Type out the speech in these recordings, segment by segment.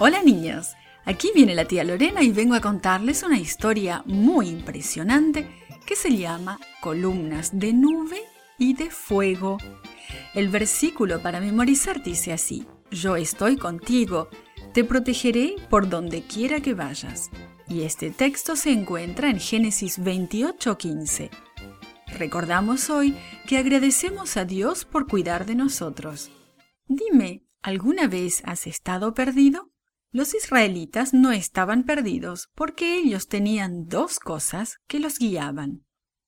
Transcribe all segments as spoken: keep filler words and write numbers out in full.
Hola niños, aquí viene la tía Lorena y vengo a contarles una historia muy impresionante que se llama Columnas de nube y de fuego. El versículo para memorizar dice así: Yo estoy contigo, te protegeré por donde quiera que vayas. Y este texto se encuentra en Génesis veintiocho quince. Recordamos hoy que agradecemos a Dios por cuidar de nosotros. Dime, ¿alguna vez has estado perdido? Los israelitas no estaban perdidos porque ellos tenían dos cosas que los guiaban.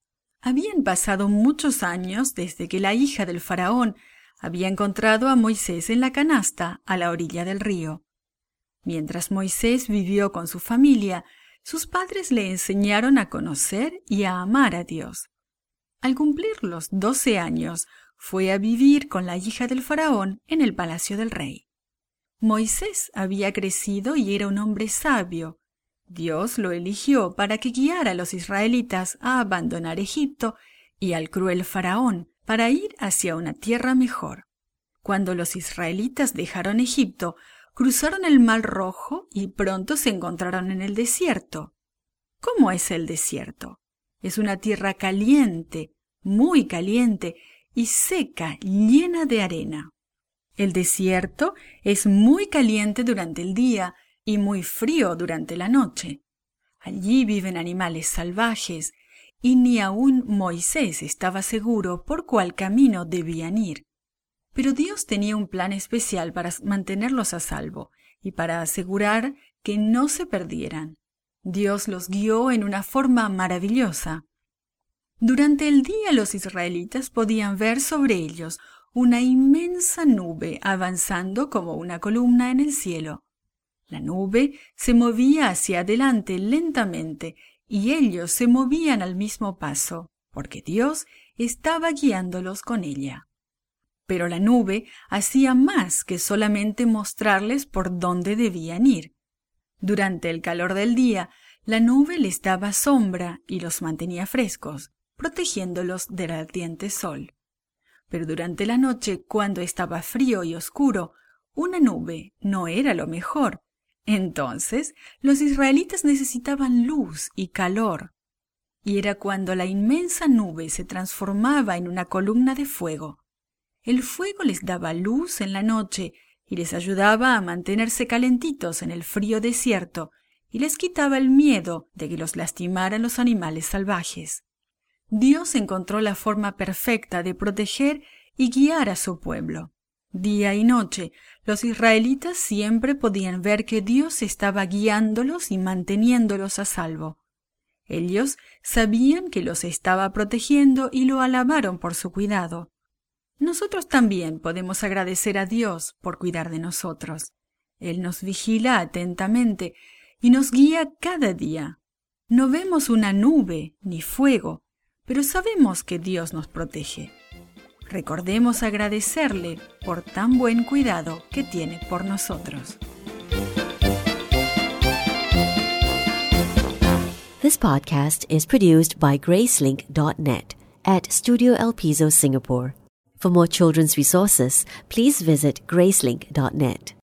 Habían pasado muchos años desde que la hija del faraón había encontrado a Moisés en la canasta a la orilla del río. Mientras Moisés vivió con su familia, sus padres le enseñaron a conocer y a amar a Dios. Al cumplir los doce años, fue a vivir con la hija del faraón en el palacio del rey. Moisés había crecido y era un hombre sabio. Dios lo eligió para que guiara a los israelitas a abandonar Egipto y al cruel faraón para ir hacia una tierra mejor. Cuando los israelitas dejaron Egipto, cruzaron el Mar Rojo y pronto se encontraron en el desierto. ¿Cómo es el desierto? Es una tierra caliente, muy caliente y seca, llena de arena. El desierto es muy caliente durante el día y muy frío durante la noche. Allí viven animales salvajes y ni aun Moisés estaba seguro por cuál camino debían ir. Pero Dios tenía un plan especial para mantenerlos a salvo y para asegurar que no se perdieran. Dios los guió en una forma maravillosa. Durante el día los israelitas podían ver sobre ellos una inmensa nube avanzando como una columna en el cielo. La nube se movía hacia adelante lentamente y ellos se movían al mismo paso, porque Dios estaba guiándolos con ella. Pero la nube hacía más que solamente mostrarles por dónde debían ir. Durante el calor del día, la nube les daba sombra y los mantenía frescos, protegiéndolos del ardiente sol. Pero durante la noche, cuando estaba frío y oscuro, una nube no era lo mejor. Entonces, los israelitas necesitaban luz y calor. Y era cuando la inmensa nube se transformaba en una columna de fuego. El fuego les daba luz en la noche y les ayudaba a mantenerse calentitos en el frío desierto y les quitaba el miedo de que los lastimaran los animales salvajes. Dios encontró la forma perfecta de proteger y guiar a su pueblo. Día y noche, los israelitas siempre podían ver que Dios estaba guiándolos y manteniéndolos a salvo. Ellos sabían que los estaba protegiendo y lo alabaron por su cuidado. Nosotros también podemos agradecer a Dios por cuidar de nosotros. Él nos vigila atentamente y nos guía cada día. No vemos una nube ni fuego, pero sabemos que Dios nos protege. Recordemos agradecerle por tan buen cuidado que tiene por nosotros. This podcast is produced by Gracelink dot net at Studio El Piso, Singapore. For more children's resources, please visit Gracelink dot net.